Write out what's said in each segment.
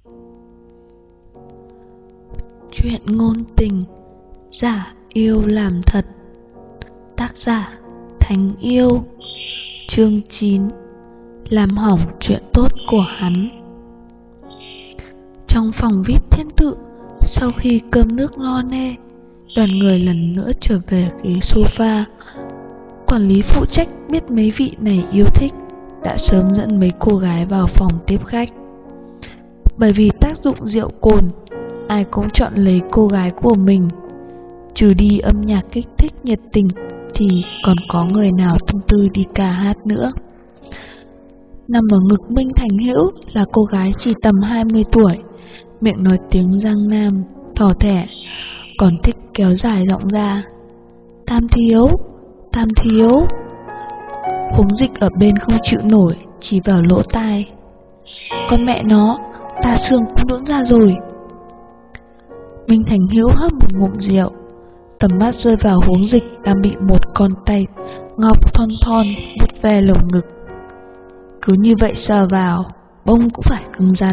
Chuyện ngôn tình, giả yêu làm thật. Tác giả Thánh Yêu. Chương 9. Làm hỏng chuyện tốt của hắn. Trong phòng VIP thiên tự, sau khi cơm nước no nê, đoàn người lần nữa trở về ghế sofa. Quản lý phụ trách biết mấy vị này yêu thích, đã sớm dẫn mấy cô gái vào phòng tiếp khách. Bởi vì tác dụng rượu cồn, ai cũng chọn lấy cô gái của mình. Trừ đi âm nhạc kích thích nhiệt tình thì còn có người nào tâm tư đi ca hát nữa. Nằm ở ngực Minh Thành Hữu là cô gái chỉ tầm 20 tuổi, miệng nói tiếng Giang Nam, thỏ thẻ, còn thích kéo dài giọng ra. Tam thiếu, Tam thiếu. Huống Dịch ở bên không chịu nổi, chỉ vào lỗ tai. Con mẹ nó, ta xương cũng đũn ra rồi. Minh Thành Hữu hớp một ngụm rượu, tầm mắt rơi vào Huống Dịch đang bị một con tay ngọc thon thon vuốt ve lồng ngực. Cứ như vậy sờ vào, bông cũng phải cứng rắn.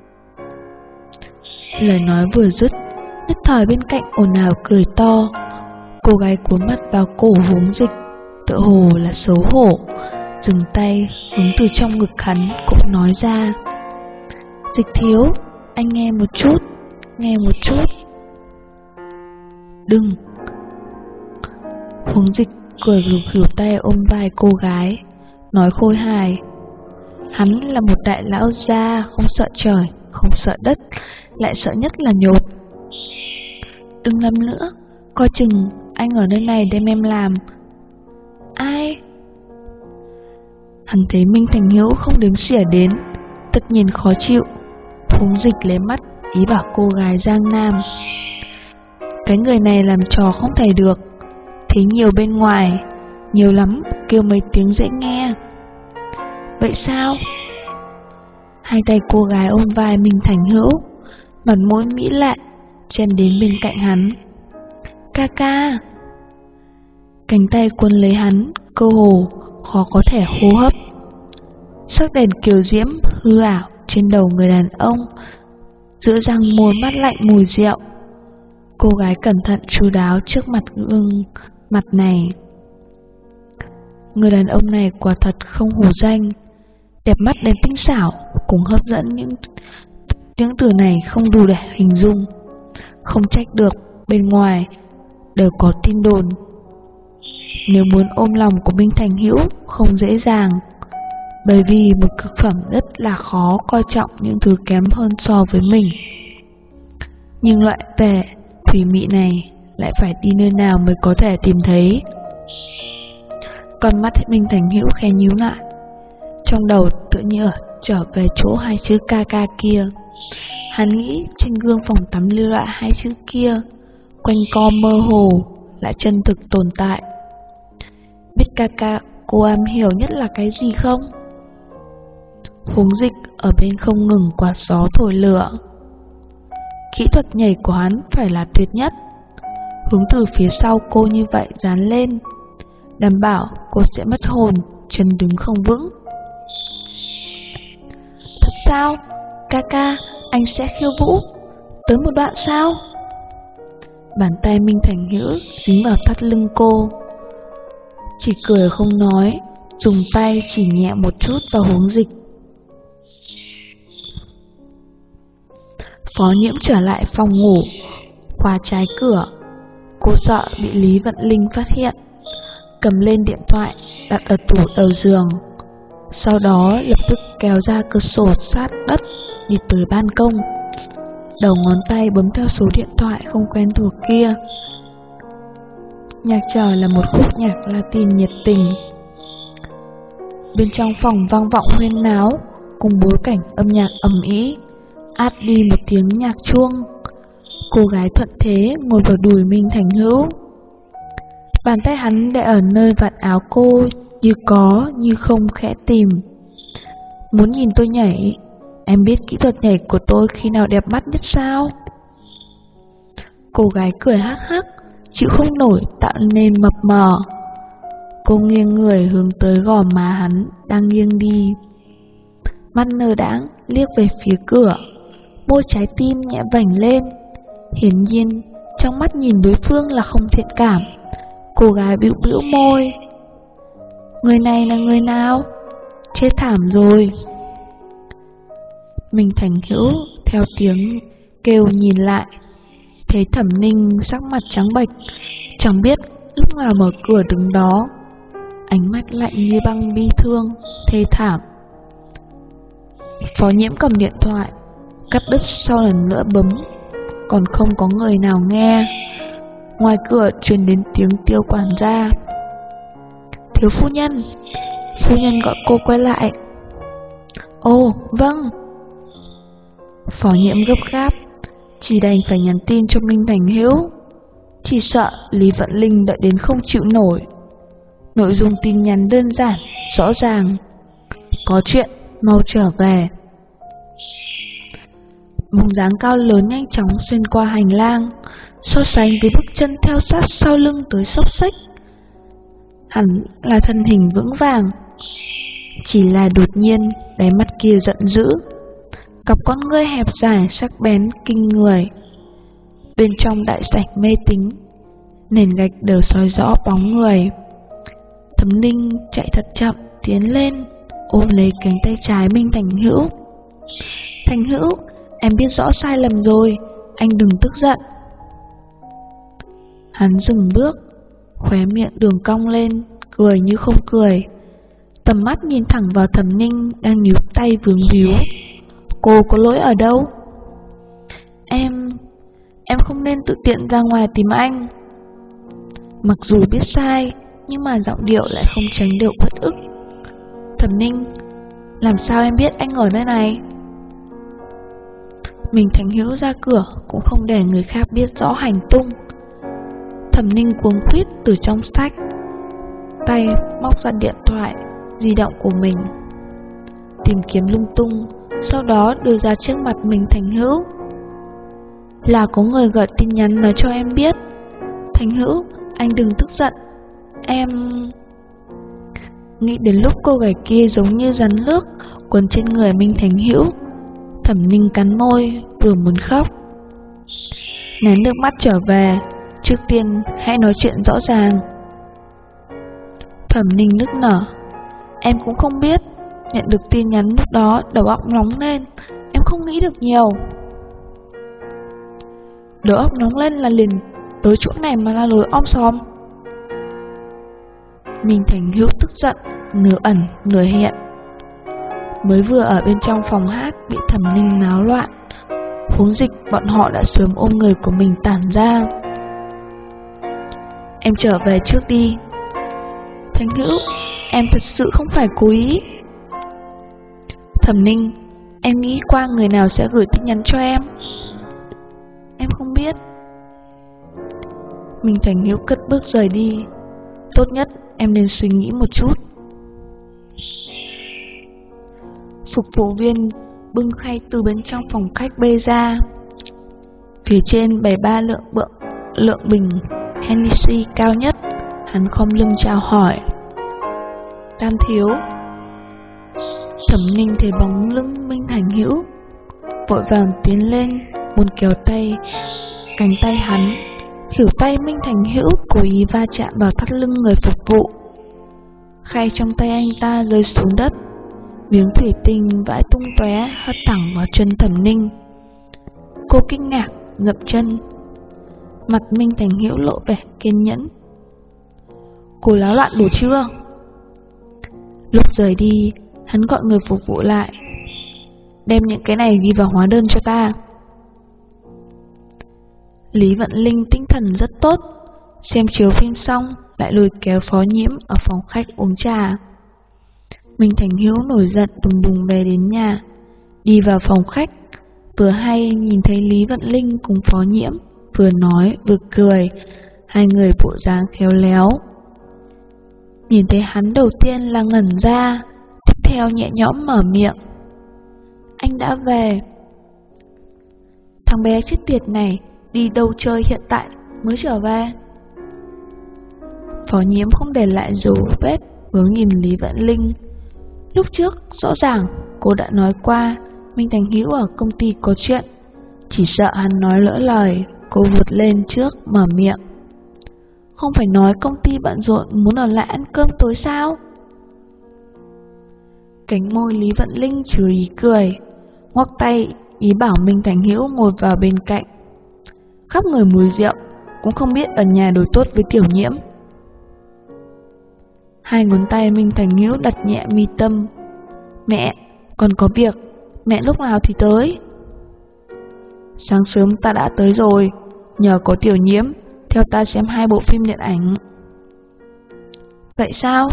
Lời nói vừa dứt, nhất thời bên cạnh ồn ào cười to. Cô gái cúi mặt vào cổ Huống Dịch, tựa hồ là xấu hổ, dừng tay hướng từ trong ngực hắn cũng nói ra. Dịch thiếu, anh nghe một chút, nghe một chút. Đừng. Huống Dịch cười khỉu tay ôm vai cô gái, nói khôi hài. Hắn là một đại lão gia, không sợ trời, không sợ đất, lại sợ nhất là nhột. Đừng làm nữa, coi chừng anh ở nơi này đem em làm. Ai? Hắn thấy Minh Thành Hữu không đếm xỉa đến, tất nhiên khó chịu. Huống Dịch lấy mắt ý bảo cô gái Giang Nam. Cái người này làm trò không thể được, thế nhiều bên ngoài, nhiều lắm kêu mấy tiếng dễ nghe. Vậy sao? Hai tay cô gái ôm vai Minh Thành Hữu, mặt mũi mỹ lệ, chen đến bên cạnh hắn. Ca ca. Cánh tay quấn lấy hắn, cơ hồ khó có thể hô hấp. Sắc đèn kiều diễm hư ảo trên đầu người đàn ông, giữa răng môi mát lạnh mùi rượu. Cô gái cẩn thận chu đáo trước mặt gương mặt này. Người đàn ông này quả thật không hổ danh, đẹp mắt đến tinh xảo, cũng hấp dẫn. Những từ này không đủ để hình dung. Không trách được bên ngoài đều có tin đồn. Nếu muốn ôm lòng của Minh Thành Hữu không dễ dàng, bởi vì một cực phẩm rất là khó coi trọng những thứ kém hơn so với mình. Nhưng loại vẻ thủy mị này lại phải đi nơi nào mới có thể tìm thấy. Con mắt Minh Thành Hữu khẽ nhíu lại, trong đầu tự như trở về chỗ hai chữ ca ca kia. Hắn nghĩ trên gương phòng tắm lưu lại hai chữ kia, quanh co mơ hồ lại chân thực tồn tại. Biết ca ca cô am hiểu nhất là cái gì không? Huống Dịch ở bên không ngừng quạt gió thổi lửa. Kỹ thuật nhảy của hắn phải là tuyệt nhất, hướng từ phía sau cô như vậy dán lên, đảm bảo cô sẽ mất hồn, chân đứng không vững. Thật sao? Ca ca, anh sẽ khiêu vũ tới một đoạn sao? Bàn tay Minh Thành Hữu dính vào thắt lưng cô, chỉ cười không nói, dùng tay chỉ nhẹ một chút vào Huống Dịch. Phó Nhiễm trở lại phòng ngủ, khóa trái cửa. Cô sợ bị Lý Vận Linh phát hiện, cầm lên điện thoại đặt ở tủ đầu giường, sau đó lập tức kéo ra cửa sổ sát đất đi tới ban công. Đầu ngón tay bấm theo số điện thoại không quen thuộc kia. Nhạc trời là một khúc nhạc Latin nhiệt tình. Bên trong phòng vang vọng huyên náo, cùng bối cảnh âm nhạc ầm ĩ, át đi một tiếng nhạc chuông. Cô gái thuận thế ngồi vào đùi Minh Thành Hữu. Bàn tay hắn để ở nơi vạt áo cô, như có như không khẽ tìm. Muốn nhìn tôi nhảy? Em biết kỹ thuật nhảy của tôi khi nào đẹp mắt nhất sao? Cô gái cười hắc hắc, chịu không nổi tạo nên mập mờ. Cô nghiêng người hướng tới gò má hắn đang nghiêng đi, mắt nơ đãng liếc về phía cửa, môi trái tim nhẹ vành lên. Hiển nhiên, trong mắt nhìn đối phương là không thiện cảm. Cô gái bĩu bĩu môi. Người này là người nào? Chết thảm rồi. Minh Thành Hữu theo tiếng kêu nhìn lại, thấy Thẩm Ninh sắc mặt trắng bệch, chẳng biết lúc nào mở cửa đứng đó, ánh mắt lạnh như băng, bi thương, thê thảm. Phó Nhiễm cầm điện thoại, cắt đứt sau lần nữa bấm, còn không có người nào nghe. Ngoài cửa truyền đến tiếng Tiêu quản gia. Thiếu phu nhân gọi cô quay lại. Ồ, vâng. Phó Nhiễm gấp gáp, chỉ đành phải nhắn tin cho Minh Thành Hữu. Chỉ sợ Lý Vận Linh đợi đến không chịu nổi. Nội dung tin nhắn đơn giản, rõ ràng. Có chuyện, mau trở về. Bóng dáng cao lớn nhanh chóng xuyên qua hành lang, so sánh với bước chân theo sát sau lưng tới xốc xếch. Hẳn là thân hình vững vàng. Chỉ là đột nhiên, đáy mắt kia giận dữ. Cặp con ngươi hẹp dài sắc bén kinh người. Bên trong đại sảnh mê tín, nền gạch đều soi rõ bóng người. Thẩm Ninh chạy thật chậm tiến lên, ôm lấy cánh tay trái Minh Thành Hữu. Thành Hữu, em biết rõ sai lầm rồi, anh đừng tức giận. Hắn dừng bước, khóe miệng đường cong lên, cười như không cười. Tầm mắt nhìn thẳng vào Thẩm Ninh đang níu tay vướng víu. Cô có lỗi ở đâu? Em không nên tự tiện ra ngoài tìm anh. Mặc dù biết sai, nhưng mà giọng điệu lại không tránh được uất ức. Thẩm Ninh, làm sao em biết anh ở nơi này? Mình Thành Hữu ra cửa cũng không để người khác biết rõ hành tung. Thẩm Ninh cuống quýt từ trong sách, tay móc ra điện thoại di động của mình, tìm kiếm lung tung, sau đó đưa ra trước mặt mình Thành Hữu. Là có người gửi tin nhắn nói cho em biết. Thành Hữu, anh đừng tức giận. Em... Nghĩ đến lúc cô gái kia giống như rắn nước quấn trên người Minh Thành Hữu, Thẩm Ninh cắn môi, vừa muốn khóc. Nén nước mắt trở về, trước tiên hãy nói chuyện rõ ràng. Thẩm Ninh nức nở. Em cũng không biết. Nhận được tin nhắn lúc đó đầu óc nóng lên, em không nghĩ được nhiều. Đầu óc nóng lên là liền tới chỗ này mà la lối om sòm. Minh Thành Hữu tức giận, nửa ẩn nửa hiện. Mới vừa ở bên trong phòng hát bị Thẩm Ninh náo loạn, huống dịch bọn họ đã sớm ôm người của mình tản ra. Em trở về trước đi. Thành Hữu, em thật sự không phải cố ý. Thẩm Ninh, em nghĩ qua người nào sẽ gửi tin nhắn cho em? Em không biết. Minh Thành Hữu cất bước rời đi. Tốt nhất em nên suy nghĩ một chút. Phục vụ viên bưng khay từ bên trong phòng khách bê ra. Phía trên bày 3 lượng bình Hennessy cao nhất. Hắn khom lưng chào hỏi. Tam thiếu. Thẩm Ninh thấy bóng lưng Minh Thành Hữu, vội vàng tiến lên, muốn kéo cánh tay hắn. Khỉu tay Minh Thành Hữu cố ý va chạm vào thắt lưng người phục vụ. Khay trong tay anh ta rơi xuống đất, miếng thủy tinh vãi tung tóe hất thẳng vào chân Thẩm Ninh. Cô kinh ngạc dậm chân. Mặt Minh Thành Hữu lộ vẻ kiên nhẫn. Cô náo loạn đủ chưa? Lúc rời đi, hắn gọi người phục vụ lại. Đem những cái này ghi vào hóa đơn cho ta. Lý Vận Linh tinh thần rất tốt. Xem chiếu phim xong lại lôi kéo Phó Nhiễm ở phòng khách uống trà. Minh Thành Hữu nổi giận đùng đùng về đến nhà. Đi vào phòng khách, vừa hay nhìn thấy Lý Vận Linh cùng Phó Nhiễm, vừa nói vừa cười, hai người bộ dáng khéo léo. Nhìn thấy hắn đầu tiên là ngẩn ra, tiếp theo nhẹ nhõm mở miệng. Anh đã về. Thằng bé chết tiệt này đi đâu chơi hiện tại mới trở về? Phó Nhiễm không để lại dấu vết, hướng nhìn Lý Vận Linh. Lúc trước rõ ràng cô đã nói qua Minh Thành Hữu ở công ty có chuyện, Chỉ sợ hắn nói lỡ lời, cô vụt lên trước mở miệng. Không phải nói công ty bận rộn muốn ở lại ăn cơm tối sao? Cánh môi Lý Vận Linh chứa ý cười, ngoắc tay ý bảo Minh Thành Hữu ngồi vào bên cạnh. Khắp người mùi rượu, cũng không biết ở nhà đối tốt với Tiểu Nhiễm. Hai ngón tay Minh Thành Hữu đặt nhẹ mi tâm. Mẹ, còn có việc, mẹ lúc nào thì tới? Sáng sớm ta đã tới rồi, nhờ có Tiểu Nhiễm theo ta xem 2 bộ phim điện ảnh. Vậy sao?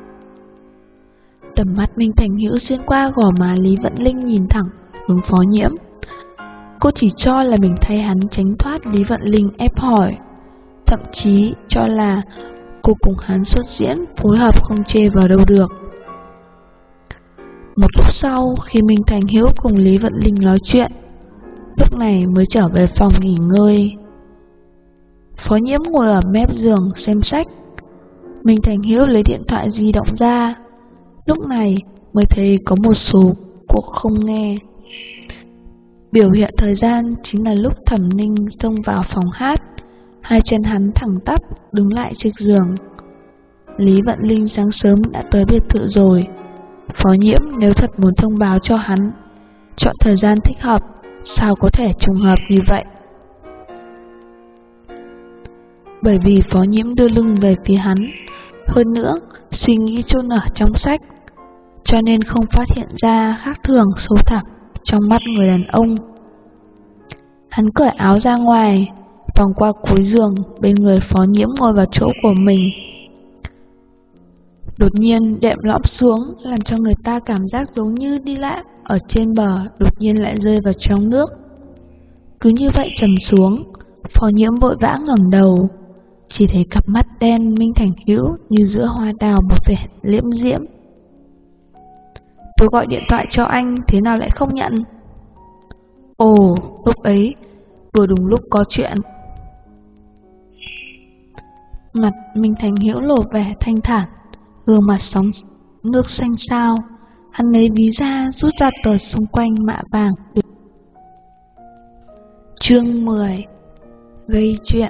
Tầm mắt Minh Thành Hữu xuyên qua gò má Lý Vận Linh nhìn thẳng hướng Phó Nhiễm. Cô chỉ cho là mình thay hắn tránh thoát Lý Vận Linh ép hỏi, thậm chí cho là cô cùng hắn xuất diễn phối hợp không chê vào đâu được. Một lúc sau, khi Minh Thành Hữu cùng Lý Vận Linh nói chuyện, lúc này mới trở về phòng nghỉ ngơi. Phó Nhiễm ngồi ở mép giường xem sách. Minh Thành Hữu lấy điện thoại di động ra. Lúc này mới thấy có một số cuộc không nghe. Biểu hiện thời gian chính là lúc Thẩm Ninh xông vào phòng hát, hai chân hắn thẳng tắp đứng lại trước giường. Lý Vận Linh sáng sớm đã tới biệt thự rồi. Phó Nhiễm nếu thật muốn thông báo cho hắn, chọn thời gian thích hợp, sao có thể trùng hợp như vậy? Bởi vì Phó Nhiễm đưa lưng về phía hắn, hơn nữa suy nghĩ chôn ở trong sách, cho nên không phát hiện ra khác thường sâu thẳm trong mắt người đàn ông. Hắn cởi áo ra ngoài, vòng qua cuối giường, bên người Phó Nhiễm ngồi vào chỗ của mình. Đột nhiên đệm lõm xuống, làm cho người ta cảm giác giống như đi lại ở trên bờ, đột nhiên lại rơi vào trong nước. Cứ như vậy trầm xuống, Phó Nhiễm vội vã ngẩng đầu, chỉ thấy cặp mắt đen Minh Thành Hữu như giữa hoa đào một vẻ liễm diễm. Tôi gọi điện thoại cho anh, thế nào lại không nhận? Ồ, lúc ấy vừa đúng lúc có chuyện. Mặt Minh Thành Hữu lộ vẻ thanh thản, gương mặt sóng nước xanh xao. Hắn lấy ví ra rút ra tờ xung quanh mạ vàng. Chương 10. Gây chuyện.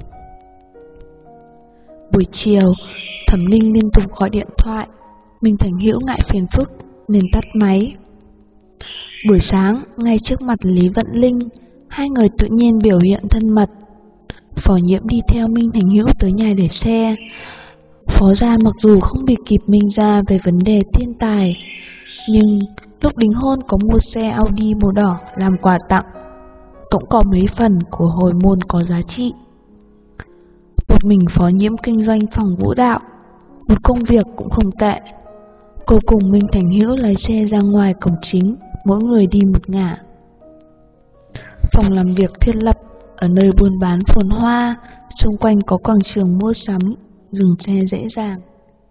Buổi chiều, Thẩm Ninh liên tục gọi điện thoại. Minh Thành Hữu ngại phiền phức nên tắt máy. Buổi sáng, ngay trước mặt Lý Vận Linh, hai người tự nhiên biểu hiện thân mật. Phó Nhiễm đi theo Minh Thành Hữu tới nhà để xe. Phó gia mặc dù không bị kịp Minh gia về vấn đề thiên tài, nhưng lúc đính hôn có mua xe Audi màu đỏ làm quà tặng, cũng có mấy phần của hồi môn có giá trị. Một mình Phó Nhiễm kinh doanh phòng vũ đạo, một công việc cũng không tệ. Cô cùng Minh Thành Hữu lái xe ra ngoài cổng chính, mỗi người đi một ngả. Phòng làm việc thiết lập ở nơi buôn bán phồn hoa, xung quanh có quảng trường mua sắm, dừng xe dễ dàng.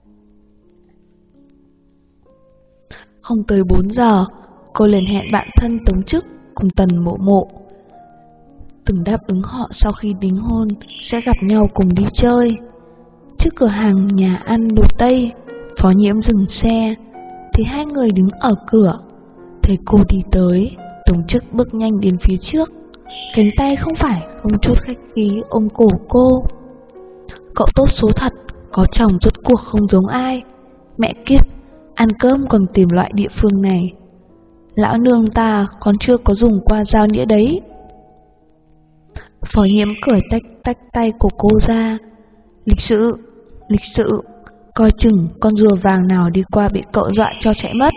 Không tới 4 giờ, cô liền hẹn bạn thân Tống Chức cùng Tần Mộ Mộ. Từng đáp ứng họ sau khi đính hôn sẽ gặp nhau cùng đi chơi. Trước cửa hàng nhà ăn đồ Tây, Phó Nhiễm dừng xe, thì hai người đứng ở cửa. Thấy cô đi tới, Tống Chức bước nhanh đến phía trước, cánh tay không phải không chút khách khí ôm cổ cô. Cậu tốt số thật, có chồng rốt cuộc không giống ai. Mẹ kiếp, ăn cơm còn tìm loại địa phương này. Lão nương ta còn chưa có dùng qua dao nĩa đấy. Phó Nhiễm cởi tách tay của cô ra. Lịch sự, coi chừng con rùa vàng nào đi qua bị cậu dọa cho chạy mất.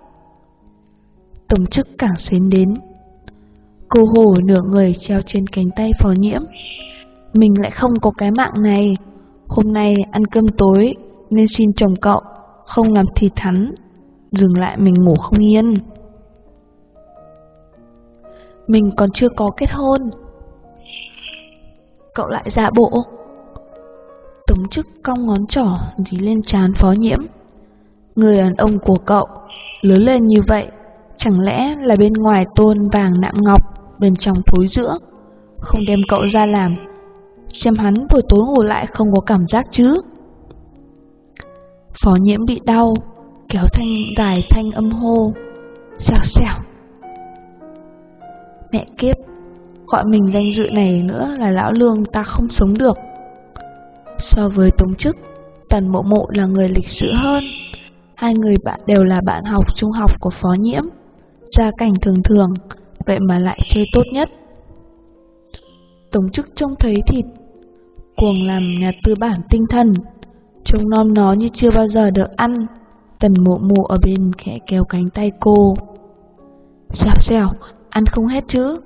Tống Chức càng xến đến. Cô hồ nửa người treo trên cánh tay Phó Nhiễm. Mình lại không có cái mạng này. Hôm nay ăn cơm tối nên xin chồng cậu không làm thịt hắn, dừng lại mình ngủ không yên. Mình còn chưa có kết hôn. Cậu lại giả bộ. Tống Chức cong ngón trỏ dí lên trán Phó Nhiễm. Người đàn ông của cậu lớn lên như vậy, chẳng lẽ là bên ngoài tôn vàng nạm ngọc, bên trong thối rữa, không đem cậu ra làm, xem hắn buổi tối ngủ lại không có cảm giác chứ? Phó Nhiễm bị đau, kéo thanh âm hô, xèo xèo. Mẹ kiếp, gọi mình danh dự này nữa là lão Lương ta không sống được. So với Tống Chức, Tần Mộ Mộ là người lịch sự hơn. Hai người bạn đều là bạn học trung học của Phó Nhiễm, gia cảnh thường thường, vậy mà lại chơi tốt nhất. Tống Chức trông thấy thịt, cuồng làm nhà tư bản tinh thần, trông nom nó như chưa bao giờ được ăn. Tần Mộ Mộ ở bên khẽ kéo cánh tay cô. Xèo xèo, ăn không hết chứ.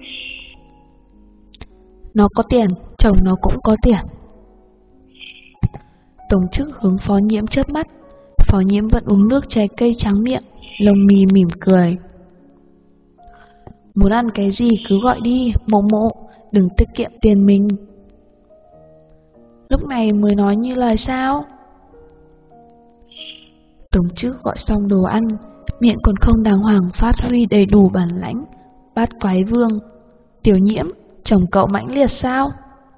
Nó có tiền, chồng nó cũng có tiền. Tống Chức hướng Phó Nhiễm chớp mắt. Phó Nhiễm vẫn uống nước trái cây trắng miệng, lông mi mỉm cười. Muốn ăn cái gì cứ gọi đi, Mộ Mộ, đừng tiết kiệm tiền mình. Lúc này mới nói như lời sao? Tống Chức gọi xong đồ ăn, miệng còn không đàng hoàng phát huy đầy đủ bản lãnh, bát quái vương. Tiểu Nhiễm, chồng cậu mãnh liệt sao?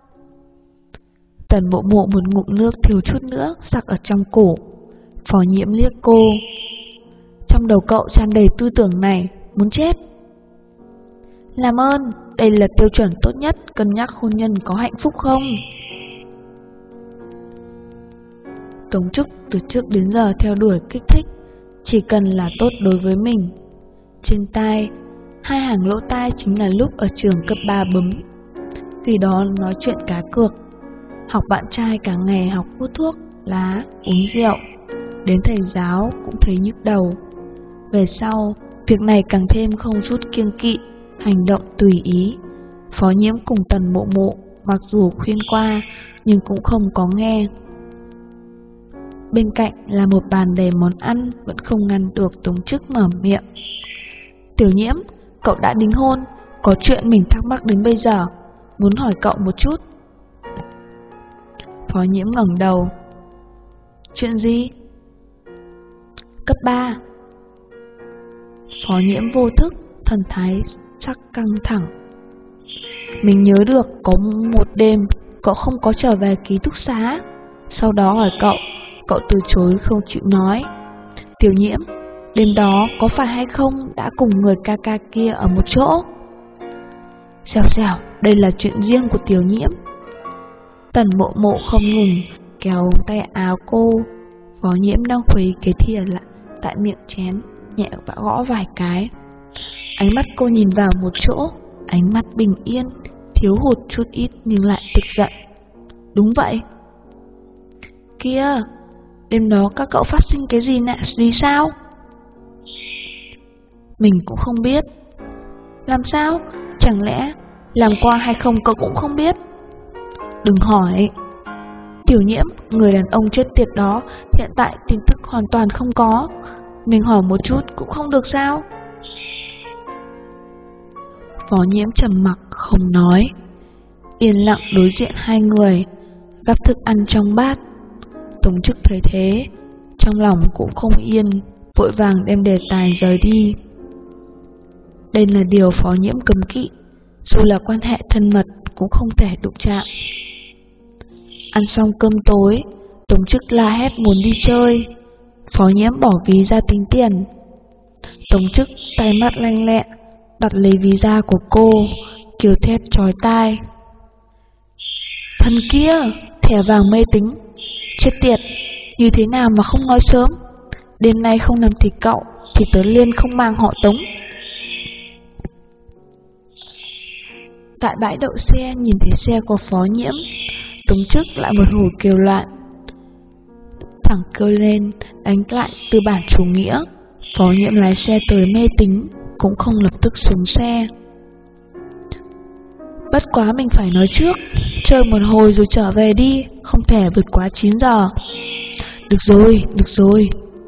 Tần Mộ Mộ một ngụm nước thiếu chút nữa sặc ở trong cổ. Phó Nhiễm liếc cô. Trong đầu cậu tràn đầy tư tưởng này, muốn chết. Làm ơn, đây là tiêu chuẩn tốt nhất cân nhắc hôn nhân có hạnh phúc không? Tống Chức từ trước đến giờ theo đuổi kích thích, chỉ cần là tốt đối với mình. Trên tai, hai hàng lỗ tai chính là lúc ở trường cấp 3 bấm. Khi đó nói chuyện cá cược, học bạn trai cả ngày học hút thuốc, lá, uống rượu, đến thầy giáo cũng thấy nhức đầu. Về sau, việc này càng thêm không chút kiêng kỵ, hành động tùy ý. Phó Nhiễm cùng Tần Mộ Mộ mặc dù khuyên qua nhưng cũng không có nghe. Bên cạnh là một bàn đầy món ăn, vẫn không ngăn được Tống Chức mở miệng. Tiểu Nhiễm, cậu đã đính hôn, có chuyện mình thắc mắc đến bây giờ, muốn hỏi cậu một chút. Phó Nhiễm ngẩng đầu. Chuyện gì? Cấp 3. Phó Nhiễm vô thức, thần thái sắc căng thẳng. Mình nhớ được có một đêm cậu không có trở về ký túc xá. Sau đó hỏi cậu, cậu từ chối không chịu nói. Tiểu Nhiễm, đêm đó có phải hay không đã cùng người ca ca kia ở một chỗ? Xèo xèo, đây là chuyện riêng của Tiểu Nhiễm. Tần Mộ Mộ không ngừng kéo tay áo cô. Phó Nhiễm đang khuấy cái thìa lại tại miệng chén, nhẹ gõ vài cái. Ánh mắt cô nhìn vào một chỗ, ánh mắt bình yên, thiếu hụt chút ít nhưng lại tức giận. Đúng vậy. Kia, đêm đó các cậu phát sinh cái gì sao? Mình cũng không biết. Làm sao? Chẳng lẽ làm qua hay không cậu cũng không biết? Đừng hỏi. Tiểu Nhiễm, người đàn ông chết tiệt đó hiện tại tin tức hoàn toàn không có. Mình hỏi một chút cũng không được sao? Phó Nhiễm trầm mặc không nói, yên lặng đối diện hai người, gắp thức ăn trong bát. Tống Chức thấy thế, trong lòng cũng không yên, vội vàng đem đề tài rời đi. Đây là điều Phó Nhiễm cấm kỵ, dù là quan hệ thân mật cũng không thể đụng chạm. Ăn xong cơm tối, Tống Chức la hét muốn đi chơi. Phó Nhiễm bỏ ví ra tính tiền. Tống Chức tay mắt lanh lẹ đặt lấy ví da của cô, kêu thét chói tai. Thần kia, thẻ vàng mê tín, chết tiệt, như thế nào mà không nói sớm? Đêm nay không làm thịt cậu thì tớ Liên không mang họ Tống. Tại bãi đậu xe nhìn thấy xe của Phó Nhiễm, Tống Chức lại một hồi kêu loạn, thẳng kêu lên đánh lại tư bản chủ nghĩa. Phó Nhiễm lái xe tới mê tín, cũng không lập tức xuống xe. Bất quá mình phải nói trước, chơi một hồi rồi trở về đi, không thể vượt quá 9 giờ. Được rồi.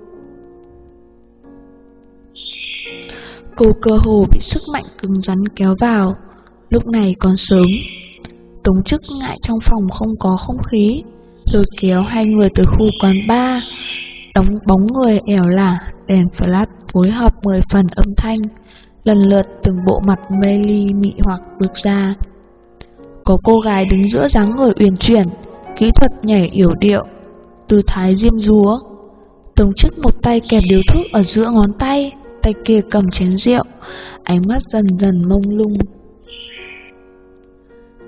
Cô cơ hồ bị sức mạnh cứng rắn kéo vào. Lúc này còn sớm. Tống Chức ngại trong phòng không có không khí, lôi kéo hai người tới khu quán bar, đóng bóng người ẻo lả, đèn flash phối hợp 10 phần âm thanh, lần lượt từng bộ mặt mê ly mị hoặc bước ra. Có cô gái đứng giữa dáng người uyển chuyển, kỹ thuật nhảy yểu điệu, tư thái diêm dúa. Tống Chức một tay kẹp điếu thuốc ở giữa ngón tay, tay kia cầm chén rượu, ánh mắt dần dần mông lung.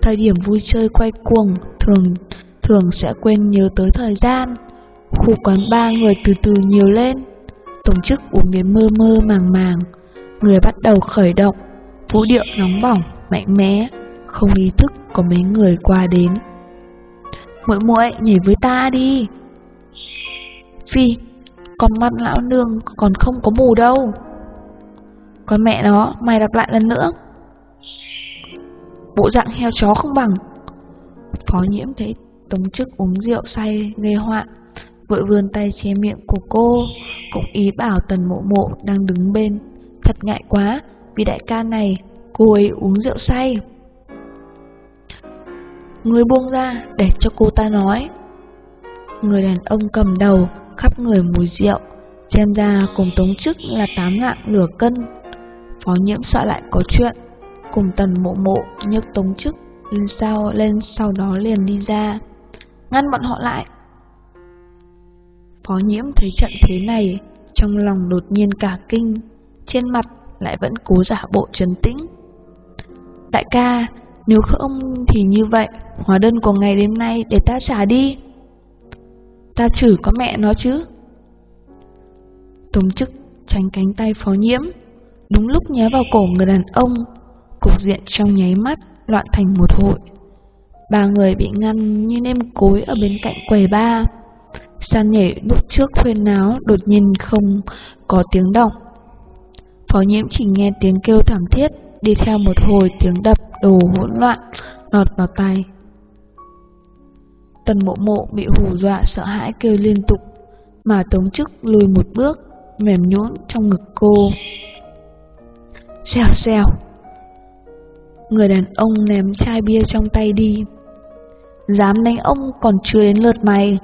thời điểm vui chơi quay cuồng, thường sẽ quên nhớ tới thời gian. Khu quán bar người từ từ nhiều lên. Tống Chức uống đến mơ mơ màng màng, người bắt đầu khởi động, vũ điệu nóng bỏng, mạnh mẽ, không ý thức có mấy người qua đến. Muội muội nhảy với ta đi. Phi, con mắt lão nương còn không có mù đâu. Con mẹ nó, mày đọc lại lần nữa. Bộ dạng heo chó không bằng. Phó Nhiễm thấy Tống Chức uống rượu say gây họa, vội vươn tay che miệng của cô, cũng ý bảo Tần Mộ Mộ đang đứng bên. Thật ngại quá, vì đại ca này, cô ấy uống rượu say. Người buông ra, để cho cô ta nói. Người đàn ông cầm đầu, khắp người mùi rượu, xem ra cùng Tống Chức là 8 lạng nửa cân. Phó Nhiễm sợ lại có chuyện, cùng Tần Mộ Mộ nhấc Tống Chức lên sau đó liền đi ra, ngăn bọn họ lại. Phó Nhiễm thấy trận thế này, trong lòng đột nhiên cả kinh, trên mặt lại vẫn cố giả bộ trấn tĩnh. Đại ca, nếu không thì như vậy, hóa đơn của ngày đêm nay để ta trả đi. Ta chửi có mẹ nó chứ. Tống Chức tránh cánh tay Phó Nhiễm, đúng lúc nhé vào cổ người đàn ông. Cục diện trong nháy mắt loạn thành một hội. Ba người bị ngăn như nêm cối ở bên cạnh quầy bar. Sàn nhảy lúc trước khuyên náo đột nhiên không có tiếng động. Phó Nhiễm chỉ nghe tiếng kêu thảm thiết, đi theo một hồi tiếng đập đồ hỗn loạn lọt vào tai. Tần Mộ Mộ bị hù dọa sợ hãi kêu liên tục, mà Tống Chức lùi một bước, mềm nhũn trong ngực cô. Xèo xèo. Người đàn ông ném chai bia trong tay đi. Dám đánh ông còn chưa đến lượt mày.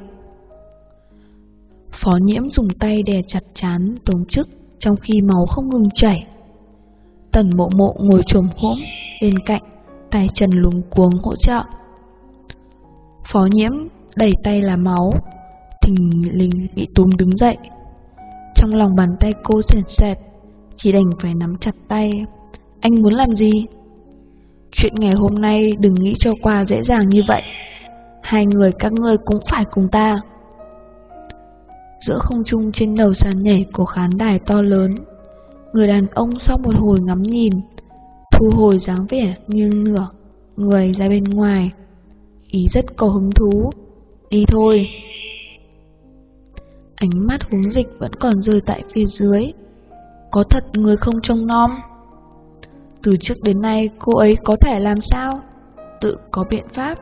Phó Nhiễm dùng tay đè chặt trán Tống Chức trong khi máu không ngừng chảy. Tần Mộ Mộ ngồi chồm hổm bên cạnh, tay chân luống cuống hỗ trợ. Phó Nhiễm đẩy tay là máu, thình lình bị túm đứng dậy. Trong lòng bàn tay cô sền sệt, chỉ đành phải nắm chặt tay. Anh muốn làm gì? Chuyện ngày hôm nay đừng nghĩ cho qua dễ dàng như vậy. Hai người các ngươi cũng phải cùng ta. Giữa không trung trên đầu sàn nhảy của khán đài to lớn, người đàn ông sau một hồi ngắm nhìn, thu hồi dáng vẻ nghiêng nửa người ra bên ngoài, ý rất có hứng thú. Đi thôi. Ánh mắt Hướng Dịch vẫn còn rơi tại phía dưới. Có thật người không trông nom. Từ trước đến nay cô ấy có thể làm sao? Tự có biện pháp.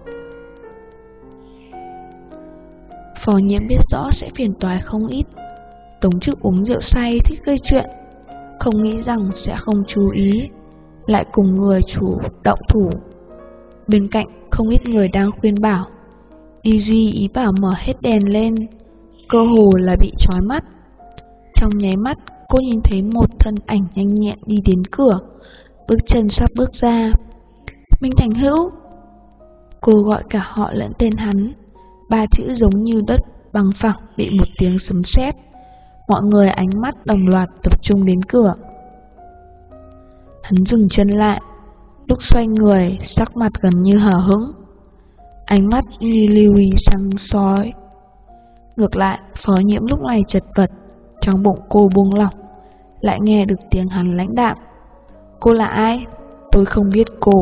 Phó Nhiễm biết rõ sẽ phiền toái không ít. Tống Chức uống rượu say thích gây chuyện, không nghĩ rằng sẽ không chú ý, lại cùng người chủ động thủ. Bên cạnh không ít người đang khuyên bảo. Easy ý bảo mở hết đèn lên, cơ hồ là bị chói mắt. Trong nháy mắt cô nhìn thấy một thân ảnh nhanh nhẹn đi đến cửa, bước chân sắp bước ra. Minh Thành Hữu. Cô gọi cả họ lẫn tên hắn, ba chữ giống như đất bằng phẳng bị một tiếng sấm sét. Mọi người ánh mắt đồng loạt tập trung đến cửa. Hắn dừng chân lại, lúc xoay người, sắc mặt gần như hờ hững, ánh mắt như lưu ý săn sói. Ngược lại, Phó Nhiễm lúc này chật vật, trong bụng cô buông lỏng, lại nghe được tiếng hắn lãnh đạm. Cô là ai? Tôi không biết cô.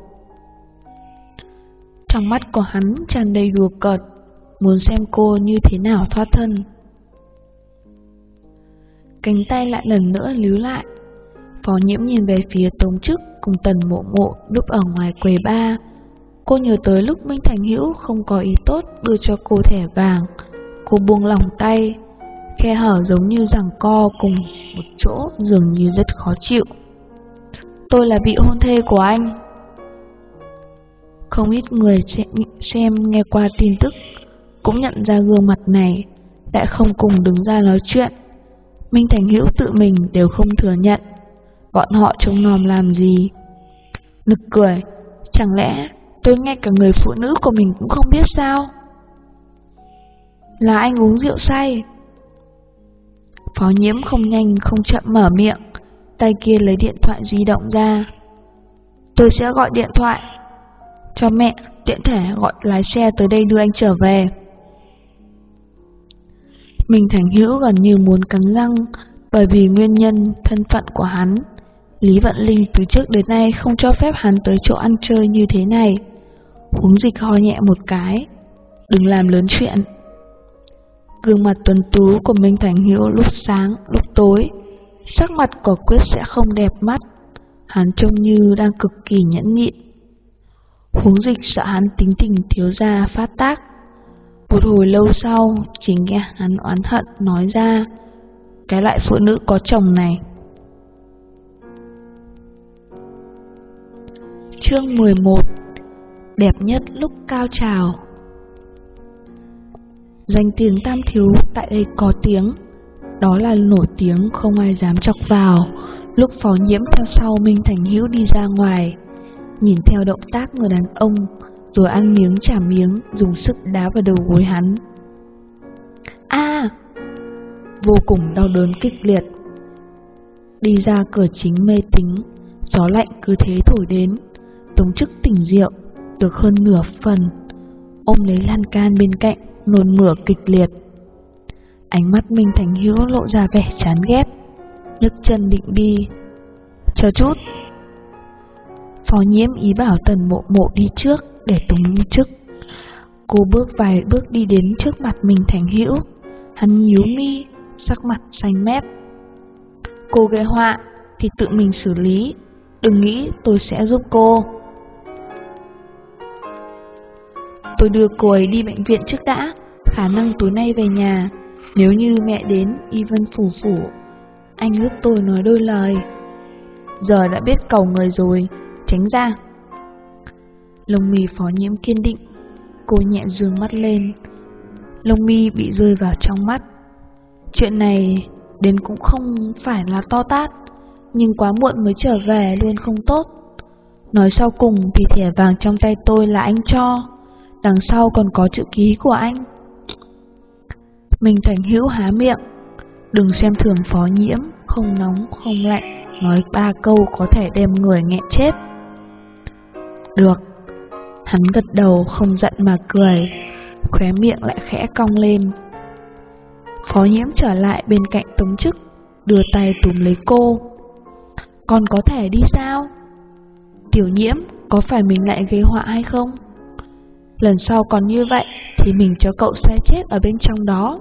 Trong mắt của hắn tràn đầy đùa cợt, muốn xem cô như thế nào thoát thân. Cánh tay lại lần nữa líu lại. Phó Nhiễm nhìn về phía Tống Chức cùng Tần Mộ Mộ núp ở ngoài quầy bar. Cô nhớ tới lúc Minh Thành Hữu không có ý tốt đưa cho cô thẻ vàng. Cô buông lỏng tay, khe hở giống như giằng co cùng một chỗ, dường như rất khó chịu. Tôi là vị hôn thê của anh. Không ít người xem nghe qua tin tức cũng nhận ra gương mặt này, lại không cùng đứng ra nói chuyện. Minh Thành Hữu tự mình đều không thừa nhận. Bọn họ trông nom làm gì? Nực cười, chẳng lẽ tôi ngay cả người phụ nữ của mình cũng không biết sao? Là anh uống rượu say. Phó Nhiễm không nhanh không chậm mở miệng, tay kia lấy điện thoại di động ra. Tôi sẽ gọi điện thoại. cho mẹ tiện thể gọi lái xe tới đây đưa anh trở về. Minh Thành Hữu gần như muốn cắn răng, bởi vì nguyên nhân thân phận của hắn. Lý Vận Linh từ trước đến nay không cho phép hắn tới chỗ ăn chơi như thế này. Huống Dịch ho nhẹ một cái, đừng làm lớn chuyện. Gương mặt tuấn tú của Minh Thành Hữu lúc sáng, lúc tối, sắc mặt quả quyết sẽ không đẹp mắt. Hắn trông như đang cực kỳ nhẫn nhịn. Huống Dịch sợ hắn tính tình thiếu gia phát tác. Một hồi lâu sau, chỉ nghe hắn oán hận nói ra, cái loại phụ nữ có chồng này. Chương 11. Đẹp nhất lúc cao trào. Danh tiếng Tam Thiếu tại đây có tiếng, đó là nổi tiếng không ai dám chọc vào. Lúc Phó Nhiễm theo sau Minh Thành Hữu đi ra ngoài, nhìn theo động tác người đàn ông, rồi ăn miếng trả miếng, dùng sức đá vào đầu gối hắn. Vô cùng đau đớn kịch liệt. Đi ra cửa chính mê tín, gió lạnh cứ thế thổi đến. Tống Chức tỉnh rượu được hơn nửa phần, ôm lấy lan can bên cạnh, nôn mửa kịch liệt. Ánh mắt Minh Thành Hữu lộ ra vẻ chán ghét, nhấc chân định đi. Chờ chút. Phó Nhiễm ý bảo Tần Mộ Mộ đi trước để Tống Chức. Cô bước vài bước đi đến trước mặt Minh Thành Hữu. Hắn nhíu mi, sắc mặt xanh mét. Cô gây họa thì tự mình xử lý, đừng nghĩ tôi sẽ giúp cô. Tôi đưa cô ấy đi bệnh viện trước đã, khả năng tối nay về nhà. Nếu như mẹ đến y vân phủ phủ, anh giúp tôi nói đôi lời. Giờ đã biết cầu người rồi, tránh ra. Lông mi Phó Nhiễm kiên định. Cô nhẹ dương mắt lên, lông mi bị rơi vào trong mắt. Chuyện này đến cũng không phải là to tát, nhưng quá muộn mới trở về luôn không tốt. Nói sau cùng thì thẻ vàng trong tay tôi là anh cho, đằng sau còn có chữ ký của anh. Minh Thành Hữu há miệng. Đừng xem thường Phó Nhiễm, không nóng không lạnh, nói 3 câu có thể đem người nghẹn chết. Được. Hắn gật đầu không giận mà cười, khóe miệng lại khẽ cong lên. Phó Nhiễm trở lại bên cạnh Tống Chức, đưa tay túm lấy cô. Còn có thể đi sao? Tiểu Nhiễm, có phải mình lại gây họa hay không? Lần sau còn như vậy thì mình cho cậu sẽ chết ở bên trong đó.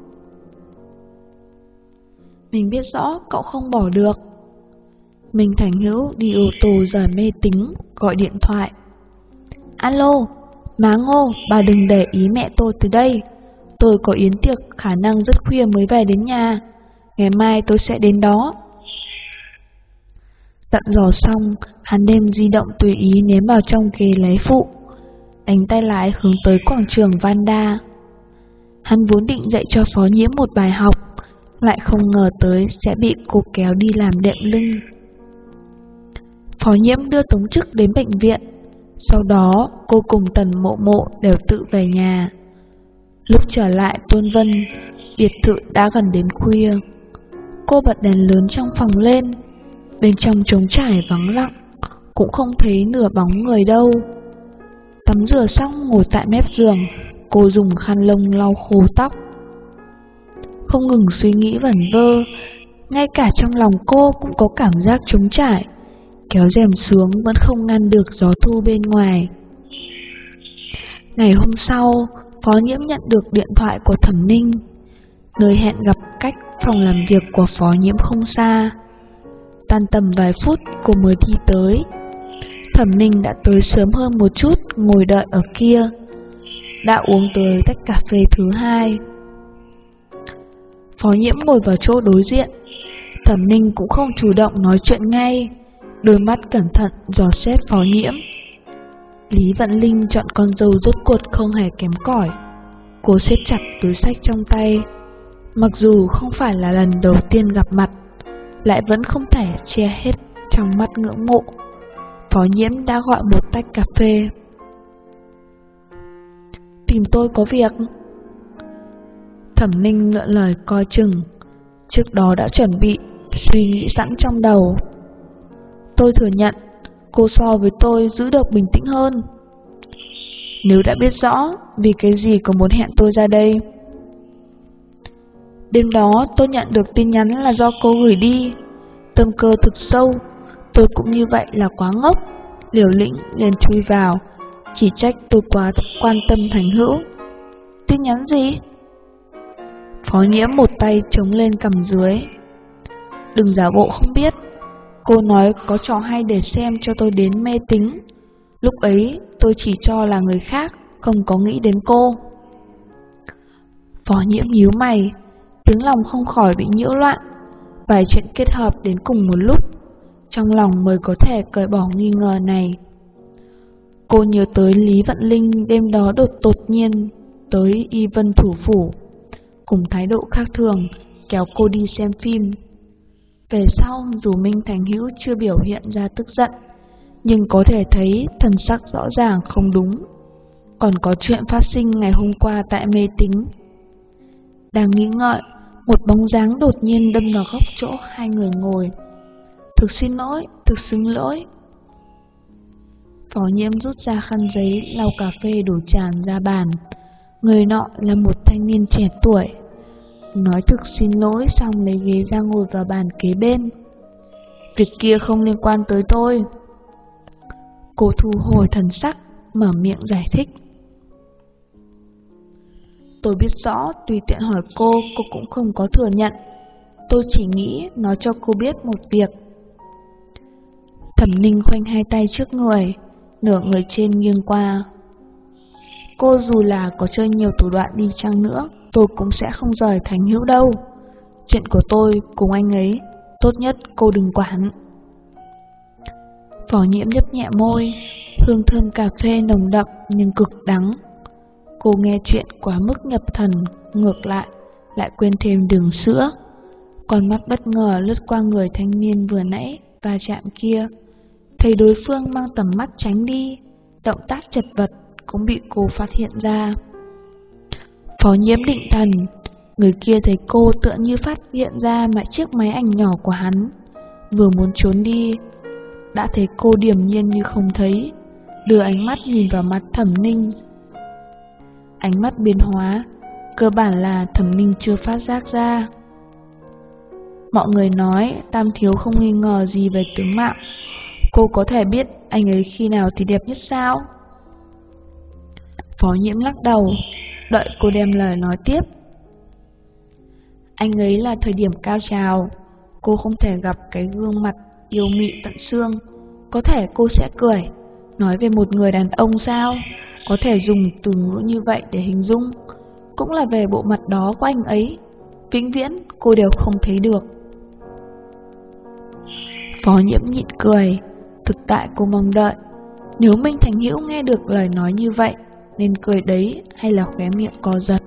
Mình biết rõ cậu không bỏ được. Minh Thành Hữu đi ô tô rời mê tín, gọi điện thoại. Alo, má Ngô, bà đừng để ý mẹ tôi từ đây. Tôi có yến tiệc, khả năng rất khuya mới về đến nhà. Ngày mai tôi sẽ đến đó. Dặn dò xong, hắn đem di động tùy ý ném vào trong ghế lái phụ, đánh tay lái hướng tới quảng trường Vanda. Hắn vốn định dạy cho Phó Nhiễm một bài học, lại không ngờ tới sẽ bị cô kéo đi làm đệm lưng. Phó Nhiễm đưa Tống Chức đến bệnh viện. Sau đó cô cùng Tần Mộ Mộ đều tự về nhà. Lúc trở lại Tôn Vân, biệt thự đã gần đến khuya. Cô bật đèn lớn trong phòng lên. Bên trong trống trải vắng lặng, cũng không thấy nửa bóng người đâu. Tắm rửa xong ngồi tại mép giường, cô dùng khăn lông lau khô tóc. Không ngừng suy nghĩ vẩn vơ, ngay cả trong lòng cô cũng có cảm giác trống trải. Kéo rèm xuống vẫn không ngăn được gió thu bên ngoài. Ngày hôm sau, Phó Nhiễm nhận được điện thoại của Thẩm Ninh. Nơi hẹn gặp cách phòng làm việc của Phó Nhiễm không xa. Tan tầm vài phút cô mới đi tới. Thẩm Ninh đã tới sớm hơn một chút, ngồi đợi ở kia. Đã uống tới tách cà phê thứ 2. Phó Nhiễm ngồi vào chỗ đối diện. Thẩm Ninh cũng không chủ động nói chuyện ngay, đôi mắt cẩn thận dò xét Phó Nhiễm. Lý Vận Linh chọn con dâu rốt cuộc không hề kém cỏi. Cô siết chặt túi xách trong tay. Mặc dù không phải là lần đầu tiên gặp mặt, lại vẫn không thể che hết trong mắt ngưỡng mộ. Phó Nhiễm đã gọi một tách cà phê. Tìm tôi có việc. Thẩm Ninh lựa lời coi chừng, trước đó đã chuẩn bị, suy nghĩ sẵn trong đầu. Tôi thừa nhận, cô so với tôi giữ được bình tĩnh hơn. Nếu đã biết rõ, vì cái gì còn muốn hẹn tôi ra đây? Đêm đó tôi nhận được tin nhắn là do cô gửi đi. Tâm cơ thực sâu, tôi cũng như vậy là quá ngốc, liều lĩnh liền chui vào, chỉ trách tôi quá quan tâm Thành Hữu. Tin nhắn gì? Phó Nhiễm một tay chống lên cằm dưới. Đừng giả bộ không biết. Cô nói có trò hay để xem cho tôi đến mê tín. Lúc ấy tôi chỉ cho là người khác, không có nghĩ đến cô. Phó Nhiễm nhíu mày, tiếng lòng không khỏi bị nhiễu loạn. Vài chuyện kết hợp đến cùng một lúc, trong lòng mới có thể cởi bỏ nghi ngờ này. Cô nhớ tới Lý Vận Linh đêm đó đột nhiên tới Y Vân thủ phủ, cùng thái độ khác thường kéo cô đi xem phim. Về sau dù Minh Thành Hữu chưa biểu hiện ra tức giận, nhưng có thể thấy thần sắc rõ ràng không đúng. Còn có chuyện phát sinh ngày hôm qua tại mê tín. Đang nghĩ ngợi, một bóng dáng đột nhiên đâm vào góc chỗ hai người ngồi. Thực xin lỗi, thực xin lỗi. Phó Nhiễm rút ra khăn giấy lau cà phê đổ tràn ra bàn. Người nọ là một thanh niên trẻ tuổi. Nói thực xin lỗi xong lấy ghế ra ngồi vào bàn kế bên. Việc kia không liên quan tới tôi. Cô thu hồi thần sắc, mở miệng giải thích. Tôi biết rõ, tùy tiện hỏi cô cũng không có thừa nhận. Tôi chỉ nghĩ nói cho cô biết một việc. Thẩm Ninh khoanh hai tay trước người, nửa người trên nghiêng qua. Cô dù là có chơi nhiều thủ đoạn đi chăng nữa, tôi cũng sẽ không rời Thành Hữu đâu. Chuyện của tôi cùng anh ấy, tốt nhất cô đừng quản. Phó Nhiễm nhấp nhẹ môi, hương thơm cà phê nồng đậm nhưng cực đắng. Cô nghe chuyện quá mức nhập thần, ngược lại quên thêm đường sữa. Con mắt bất ngờ lướt qua người thanh niên vừa nãy va chạm kia, thấy đối phương mang tầm mắt tránh đi, động tác chật vật cũng bị cô phát hiện ra. Phó Nhiễm định thần, người kia thấy cô tựa như phát hiện ra chiếc máy ảnh nhỏ của hắn, vừa muốn trốn đi, đã thấy cô điềm nhiên như không thấy, đưa ánh mắt nhìn vào mặt Thẩm Ninh. Ánh mắt biến hóa, cơ bản là Thẩm Ninh chưa phát giác ra. Mọi người nói Tam Thiếu không nghi ngờ gì về tướng mạo, cô có thể biết anh ấy khi nào thì đẹp nhất sao? Phó Nhiễm lắc đầu, đợi cô đem lời nói tiếp. Anh ấy là thời điểm cao trào, cô không thể gặp cái gương mặt yêu mị tận xương. Có thể cô sẽ cười, nói về một người đàn ông sao? Có thể dùng từ ngữ như vậy để hình dung, cũng là về bộ mặt đó của anh ấy. Vĩnh viễn cô đều không thấy được. Phó Nhiễm nhịn cười, thực tại cô mong đợi, nếu Minh Thành Hữu nghe được lời nói như vậy, nên cười đấy hay là khóe miệng co giật.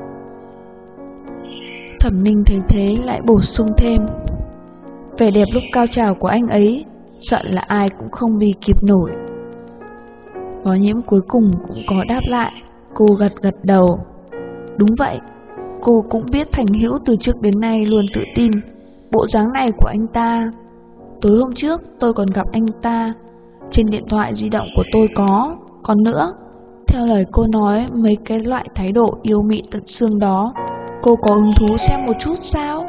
Thẩm Ninh thấy thế lại bổ sung thêm, vẻ đẹp lúc cao trào của anh ấy, sợ là ai cũng không bì kịp nổi. Phó Nhiễm cuối cùng cũng có đáp lại, cô gật đầu. Đúng vậy, cô cũng biết Thành Hữu từ trước đến nay luôn tự tin, bộ dáng này của anh ta. Tối hôm trước tôi còn gặp anh ta, trên điện thoại di động của tôi có. Còn nữa, theo lời cô nói, mấy cái loại thái độ yêu mị tận xương đó, cô có hứng thú xem một chút sao?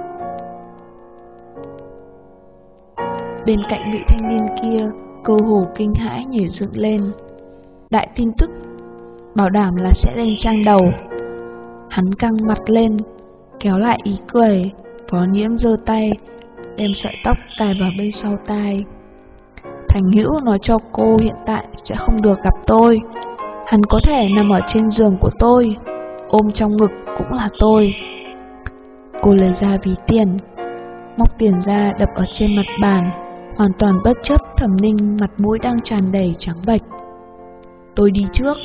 Bên cạnh vị thanh niên kia, cơ hồ kinh hãi nhảy dựng lên. Đại tin tức, bảo đảm là sẽ lên trang đầu. Hắn căng mặt lên, kéo lại ý cười. Phó Nhiễm giơ tay, đem sợi tóc cài vào bên sau tai. Thành Hữu nói cho cô hiện tại sẽ không được gặp tôi. Hắn có thể nằm ở trên giường của tôi, ôm trong ngực cũng là tôi. Cô lấy ra ví tiền, móc tiền ra đập ở trên mặt bàn, hoàn toàn bất chấp Thẩm Ninh mặt mũi đang tràn đầy trắng bệch. Tôi đi trước.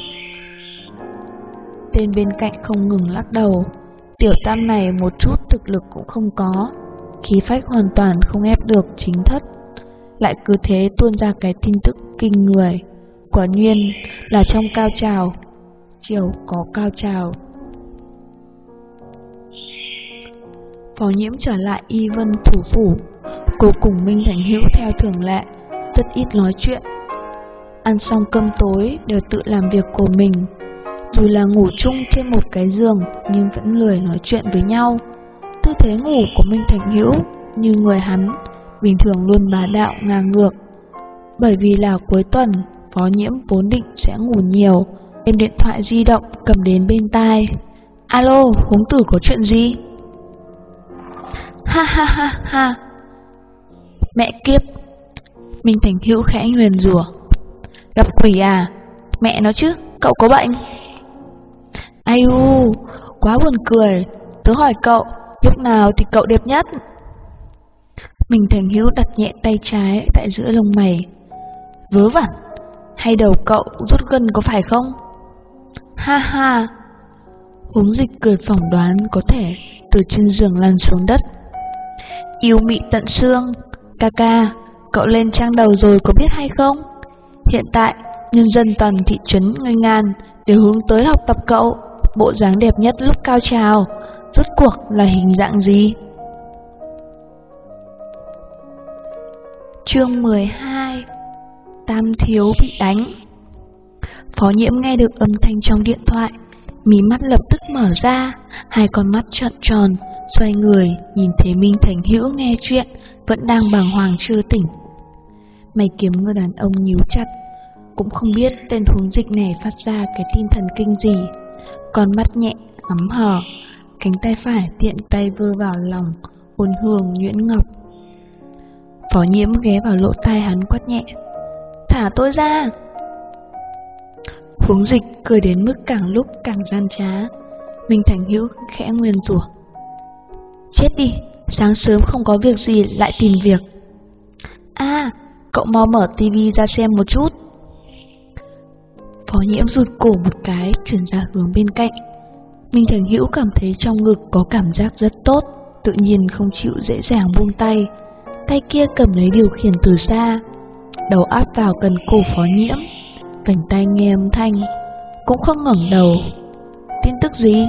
Tên bên cạnh không ngừng lắc đầu. Tiểu tam này một chút thực lực cũng không có, khí phách hoàn toàn không ép được chính thất, lại cứ thế tuôn ra cái tin tức kinh người. Quả nhiên là trong cao trào, chiều có cao trào. Phó Nhiễm trở lại Y Vân thủ phủ, cô cùng Minh Thành Hữu theo thường lệ, rất ít nói chuyện. Ăn xong cơm tối đều tự làm việc của mình. Dù là ngủ chung trên một cái giường nhưng vẫn lười nói chuyện với nhau. Tư thế ngủ của Minh Thành Hữu như người hắn bình thường luôn bá đạo ngang ngược. Bởi vì là cuối tuần, Phó Nhiễm vốn định sẽ ngủ nhiều, đem điện thoại di động cầm đến bên tai. Alo, Huống tử có chuyện gì? Ha ha ha ha. Mẹ kiếp. Minh Thành Hữu khẽ nguyền rủa. Gặp quỷ à? Mẹ nó chứ, cậu có bệnh? Ai u, quá buồn cười. Tớ hỏi cậu, lúc nào thì cậu đẹp nhất? Minh Thành Hữu đặt nhẹ tay trái tại giữa lông mày. Vớ vẩn, hay đầu cậu rút gân có phải không? Ha ha. Huống Dịch cười phỏng đoán có thể từ trên giường lăn xuống đất. Yêu mị tận xương. Ca ca, cậu lên trang đầu rồi có biết hay không? Hiện tại, nhân dân toàn thị trấn ngây ngàn đều hướng tới học tập cậu. Bộ dáng đẹp nhất lúc cao trào, rốt cuộc là hình dạng gì? Chương 12. Tam thiếu bị đánh. Phó Nhiễm nghe được âm thanh trong điện thoại, mí mắt lập tức mở ra, hai con mắt trợn tròn, xoay người nhìn thấy Minh Thành Hữu nghe chuyện vẫn đang bàng hoàng chưa tỉnh. Mày kiếm người đàn ông nhíu chặt, cũng không biết tên Huống Dịch này phát ra cái tin thần kinh gì. Con mắt nhẹ ấm hở, cánh tay phải tiện tay vơ vào lòng, ôn hương nhuyễn ngọc. Phó Nhiễm ghé vào lỗ tai hắn quát nhẹ. Thả tôi ra. Huống Dịch cười đến mức càng lúc càng gian trá. Minh Thành Hữu khẽ nguyền rủa. Chết đi, sáng sớm không có việc gì lại tìm việc. À, cậu mau mở tivi ra xem một chút. Phó Nhiễm rụt cổ một cái, chuyển ra hướng bên cạnh. Minh Thành Hữu cảm thấy trong ngực có cảm giác rất tốt, tự nhiên không chịu dễ dàng buông tay. Tay kia cầm lấy điều khiển từ xa, đầu áp vào gần cổ Phó Nhiễm, vành tai nghe âm thanh, cũng không ngẩng đầu. Tin tức gì?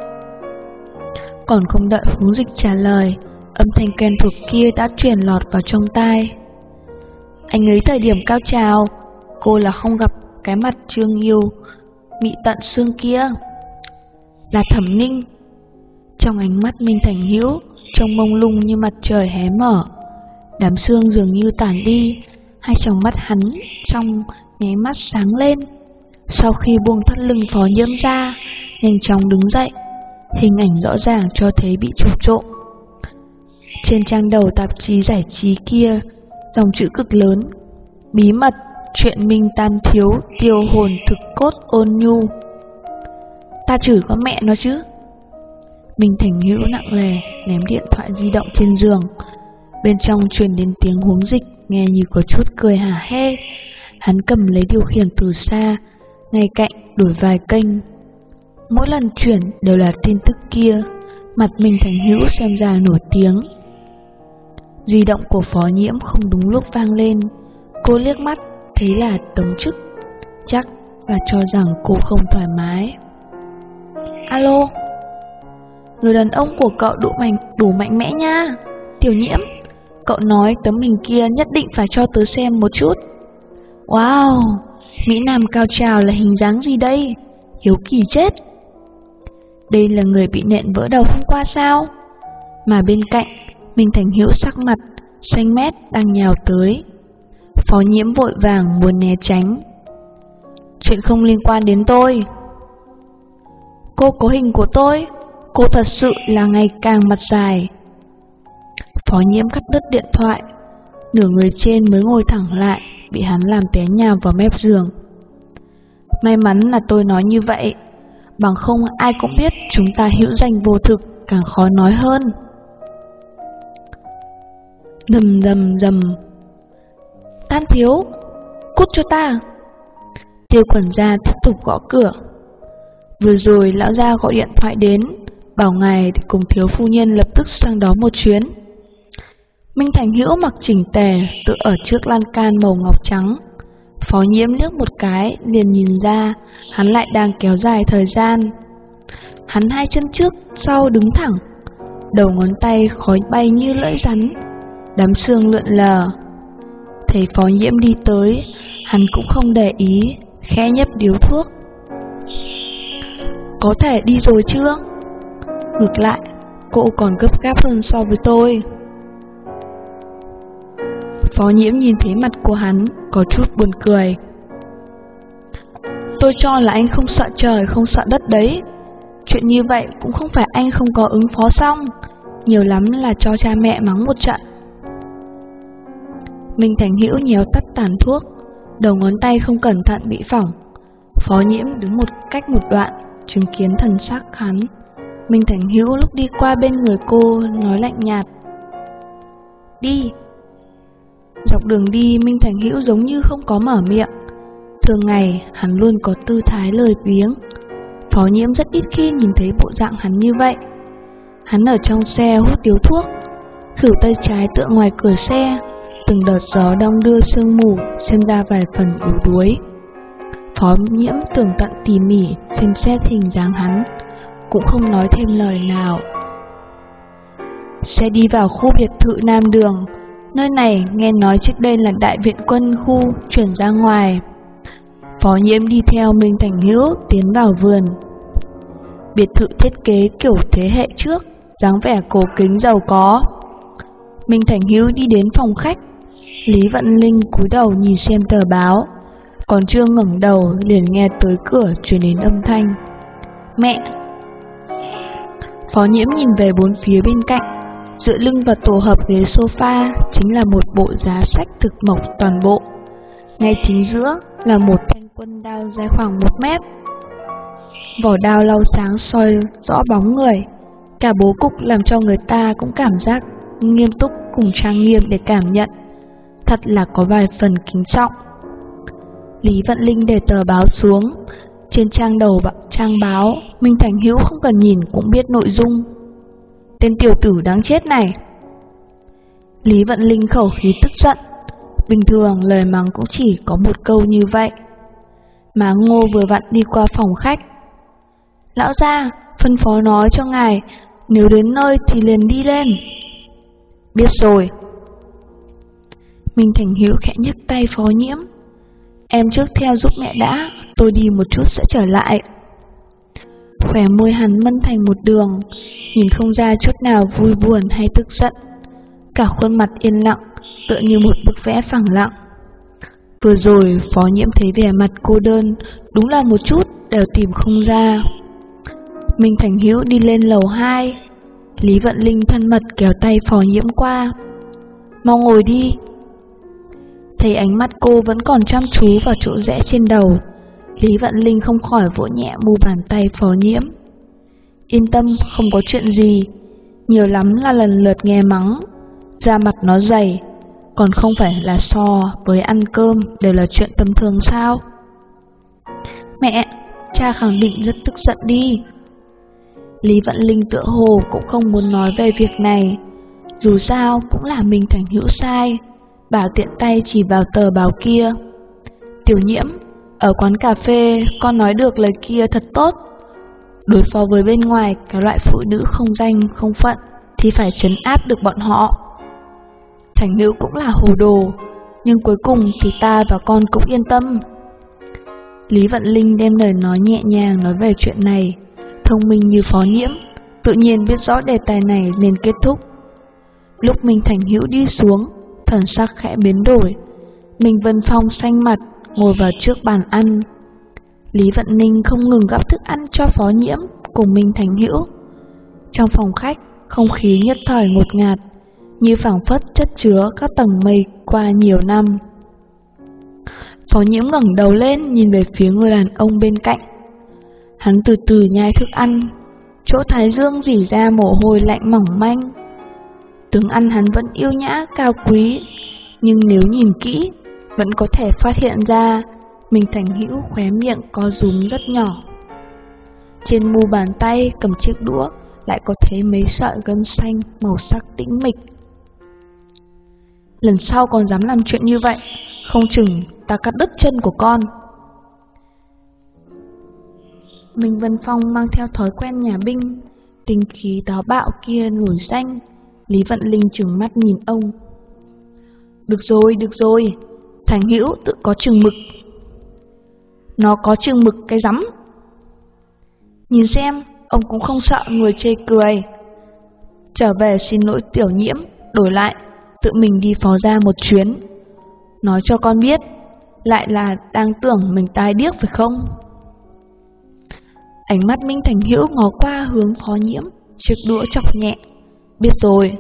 Còn không đợi Huống Dịch trả lời, âm thanh quen thuộc kia đã truyền lọt vào trong tai. Anh ấy thời điểm cao trào, cô là không gặp cái mặt Trương Yêu mị tận xương kia. Là Thẩm Ninh. Trong ánh mắt Minh Thành Hữu trông mông lung như mặt trời hé mở, đám sương dường như tản đi, hai tròng mắt hắn trong nháy mắt sáng lên. Sau khi buông thắt lưng Phó Nhiễm ra, nhanh chóng đứng dậy, hình ảnh rõ ràng cho thấy bị chụp trộm. Trên trang đầu tạp chí giải trí kia, dòng chữ cực lớn: bí mật chuyện Minh Tam thiếu tiêu hồn thực cốt ôn nhu. Ta chửi con mẹ nó chứ. Minh Thành Hữu nặng nề ném điện thoại di động trên giường. Bên trong truyền đến tiếng Huống Dịch nghe như có chút cười hả hê. Hắn cầm lấy điều khiển từ xa, ngay cạnh đổi vài kênh. Mỗi lần chuyển đều là tin tức kia. Mặt Minh Thành Hữu xem ra nổi tiếng. Di động của Phó Nhiễm không đúng lúc vang lên. Cô liếc mắt thấy là Tống Chức, chắc là cho rằng cô không thoải mái. Alo. Người đàn ông của cậu đủ mạnh mẽ nha. Tiểu Nhiễm, cậu nói tấm hình kia nhất định phải cho tớ xem một chút. Wow, Mỹ Nam cao trào là hình dáng gì đây? Hiếu kỳ chết. Đây là người bị nện vỡ đầu hôm qua sao? Mà bên cạnh, Minh Thành Hữu sắc mặt xanh mét đang nhào tới. Phó Nhiễm vội vàng muốn né tránh. Chuyện không liên quan đến tôi. Cô có hình của tôi. Cô thật sự là ngày càng mặt dài. Phó Nhiễm cắt đứt điện thoại. Nửa người trên mới ngồi thẳng lại, bị hắn làm té nhào vào mép giường. May mắn là tôi nói như vậy, bằng không ai cũng biết chúng ta hữu danh vô thực, càng khó nói hơn. Rầm rầm rầm. Tam thiếu, cút cho ta. Tiêu Quẩn Gia tiếp tục gõ cửa. Vừa rồi lão gia gọi điện thoại đến, bảo ngài cùng thiếu phu nhân lập tức sang đó một chuyến. Minh Thành Hữu mặc chỉnh tề, tự ở trước lan can màu ngọc trắng. Phó Nhiễm liếc một cái liền nhìn ra hắn lại đang kéo dài thời gian. Hắn hai chân trước sau đứng thẳng, đầu ngón tay khói bay như lưỡi rắn, đám sương lượn lờ. Thấy Phó Nhiễm đi tới, hắn cũng không để ý, khẽ nhấp điếu thuốc. có thể đi rồi chưa? Ngược lại, cô còn gấp gáp hơn so với tôi. Phó Nhiễm nhìn thấy mặt của hắn, có chút buồn cười. Tôi cho là anh không sợ trời, không sợ đất đấy. Chuyện như vậy cũng không phải anh không có ứng phó xong, nhiều lắm là cho cha mẹ mắng một trận. Minh Thành Hữu nhéo tắt tàn thuốc, đầu ngón tay không cẩn thận bị phỏng. Phó Nhiễm đứng cách một đoạn, chứng kiến thần sắc hắn. Minh Thành Hữu lúc đi qua bên người cô nói lạnh nhạt: Đi. Dọc đường đi, Minh Thành Hữu giống như không có mở miệng. Thường ngày, hắn luôn có tư thái lười biếng. Phó Nhiễm rất ít khi nhìn thấy bộ dạng hắn như vậy. Hắn ở trong xe hút điếu thuốc, khửu tay trái tựa ngoài cửa xe, từng đợt gió đong đưa sương mù, xem ra vài phần yếu đuối. Phó Nhiễm tường tận tỉ mỉ xem xét hình dáng hắn, cũng không nói thêm lời nào. Xe đi vào khu biệt thự Nam Đường. Nơi này nghe nói trước đây là đại viện quân khu chuyển ra ngoài. Phó Nhiễm đi theo Minh Thành Hữu tiến vào vườn. Biệt thự thiết kế kiểu thế hệ trước, dáng vẻ cổ kính giàu có. Minh Thành Hữu đi đến phòng khách. Lý Vận Linh cúi đầu nhìn xem tờ báo, còn chưa ngẩng đầu liền nghe tới cửa truyền đến âm thanh: Mẹ. Phó Nhiễm nhìn về bốn phía bên cạnh. Dựa lưng vào tổ hợp ghế sofa chính là một bộ giá sách thực mộc toàn bộ. Ngay chính giữa là một thanh quân đao dài khoảng 1 mét. Vỏ đao lau sáng soi rõ bóng người. Cả bố cục làm cho người ta cũng cảm giác nghiêm túc cùng trang nghiêm để cảm nhận. Thật là có vài phần kính trọng. Lý Vận Linh để tờ báo xuống. Trên trang đầu trang báo, Minh Thành Hữu không cần nhìn cũng biết nội dung. Tên tiểu tử đáng chết này. Lý Vận Linh khẩu khí tức giận. Bình thường lời mắng cũng chỉ có một câu như vậy. Má Ngô vừa vặn đi qua phòng khách. Lão gia, phân phó nói cho ngài, nếu đến nơi thì liền đi lên. Biết rồi. Minh Thành Hữu khẽ nhấc tay Phó Nhiễm. Em trước theo giúp mẹ đã, tôi đi một chút sẽ trở lại. Khóe môi hắn mân thành một đường, nhìn không ra chút nào vui buồn hay tức giận. Cả khuôn mặt yên lặng, tựa như một bức vẽ phẳng lặng. Vừa rồi Phó Nhiễm thấy vẻ mặt cô đơn, đúng là một chút đều tìm không ra. Minh Thành Hữu đi lên lầu 2. Lý Vận Linh thân mật kéo tay Phó Nhiễm qua. Mau ngồi đi. Thấy ánh mắt cô vẫn còn chăm chú vào chỗ rẽ trên đầu, Lý Vận Linh không khỏi vỗ nhẹ mu bàn tay Phó Nhiễm. Yên tâm, không có chuyện gì. Nhiều lắm là lần lượt nghe mắng. Da mặt nó dày, còn không phải là so với ăn cơm đều là chuyện tầm thường sao? Mẹ, cha khẳng định rất tức giận đi. Lý Vận Linh tựa hồ cũng không muốn nói về việc này. Dù sao cũng là Minh Thành Hữu sai. Bà tiện tay chỉ vào tờ báo kia. Tiểu Nhiễm, ở quán cà phê con nói được lời kia thật tốt. Đối phó với bên ngoài cái loại phụ nữ không danh không phận thì phải trấn áp được bọn họ. Thành Hữu cũng là hồ đồ, nhưng cuối cùng thì ta và con cũng yên tâm. Lý Vận Linh đem lời nói nhẹ nhàng nói về chuyện này. Thông minh như Phó Nhiễm, tự nhiên biết rõ đề tài này nên kết thúc. Lúc Minh Thành Hữu đi xuống, thần sắc khẽ biến đổi. Minh Vân Phong xanh mặt ngồi vào trước bàn ăn. Lý Vận Ninh không ngừng gắp thức ăn cho Phó Nhiễm cùng Minh Thành Hữu. Trong phòng khách, không khí nhất thời ngột ngạt, như phảng phất chất chứa các tầng mây qua nhiều năm. Phó Nhiễm ngẩng đầu lên nhìn về phía người đàn ông bên cạnh. Hắn từ từ nhai thức ăn, chỗ thái dương rỉ ra mồ hôi lạnh mỏng manh. Tướng ăn hắn vẫn yêu nhã, cao quý, nhưng nếu nhìn kỹ, vẫn có thể phát hiện ra Minh Thành Hữu khóe miệng có rúm rất nhỏ. Trên mu bàn tay cầm chiếc đũa lại có thấy mấy sợi gân xanh màu sắc tĩnh mịch. Lần sau còn dám làm chuyện như vậy, không chừng ta cắt đứt chân của con. Minh Vân Phong mang theo thói quen nhà binh, tính khí táo bạo kia nổi danh. Lý Vận Linh trừng mắt nhìn ông. Được rồi, Thành Hữu tự có chừng mực. Nó có chừng mực cái rắm. Nhìn xem, ông cũng không sợ người chê cười. Trở về xin lỗi Tiểu Nhiễm, đổi lại, tự mình đi phó gia một chuyến. Nói cho con biết, lại là đang tưởng mình tai điếc phải không? Ánh mắt Minh Thành Hữu ngó qua hướng Phó Nhiễm, chiếc đũa chọc nhẹ. Biết rồi.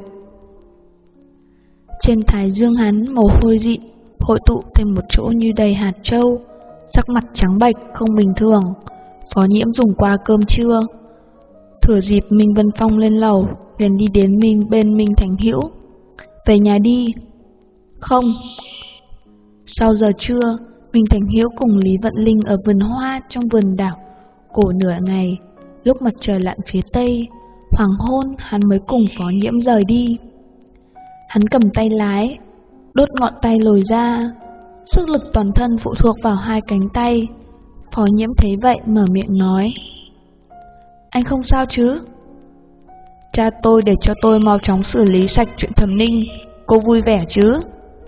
Trên thái dương hắn mồ hôi dị, hội tụ thành một chỗ như đầy hạt trâu, sắc mặt trắng bệch không bình thường. Phó Nhiễm dùng qua cơm trưa. Thừa dịp Minh Vân Phong lên lầu, liền đi đến bên Minh Thành Hữu. Về nhà đi. Không. Sau giờ trưa, Minh Thành Hữu cùng Lý Vận Linh ở vườn hoa trong vườn đảo cổ nửa ngày. Lúc mặt trời lặn phía tây, hoàng hôn, hắn mới cùng Phó Nhiễm rời đi. Hắn cầm tay lái, đốt ngọn tay lồi ra, sức lực toàn thân phụ thuộc vào hai cánh tay. Phó Nhiễm thấy vậy mở miệng nói: Anh không sao chứ? Cha tôi để cho tôi mau chóng xử lý sạch chuyện Thẩm Ninh, cô vui vẻ chứ?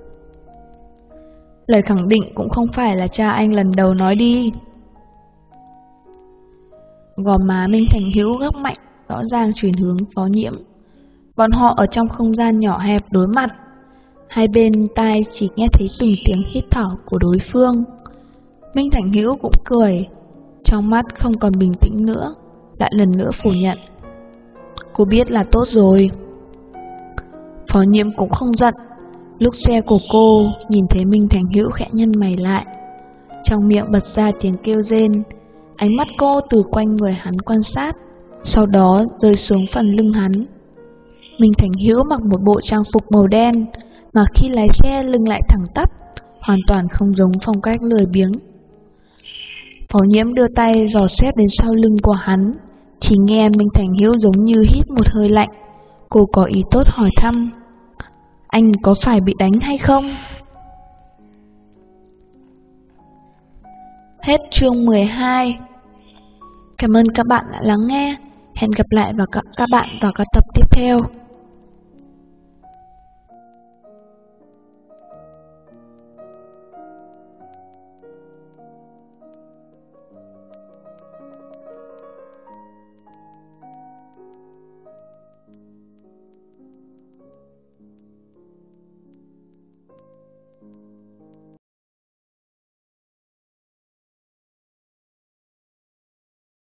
Lời khẳng định cũng không phải là cha anh lần đầu nói đi. Gò má Minh Thành Hữu góc mạnh, rõ ràng chuyển hướng Phó Nhiễm. Bọn họ ở trong không gian nhỏ hẹp đối mặt, hai bên tai chỉ nghe thấy từng tiếng hít thở của đối phương. Minh Thành Hữu cũng cười, trong mắt không còn bình tĩnh nữa, lại lần nữa phủ nhận: Cô biết là tốt rồi. Phó Nhiễm cũng không giận. Lúc xe của cô nhìn thấy Minh Thành Hữu khẽ nhăn mày lại, trong miệng bật ra tiếng kêu rên. Ánh mắt cô từ quanh người hắn quan sát, sau đó rơi xuống phần lưng hắn. Minh Thành Hữu mặc một bộ trang phục màu đen, mà khi lái xe lưng lại thẳng tắp, hoàn toàn không giống phong cách lười biếng. Phó Nhiễm đưa tay dò xét đến sau lưng của hắn, chỉ nghe Minh Thành Hữu giống như hít một hơi lạnh. Cô có ý tốt hỏi thăm: Anh có phải bị đánh hay không? Hết chương 12. Cảm ơn các bạn đã lắng nghe. Hẹn gặp lại các bạn vào các tập tiếp theo.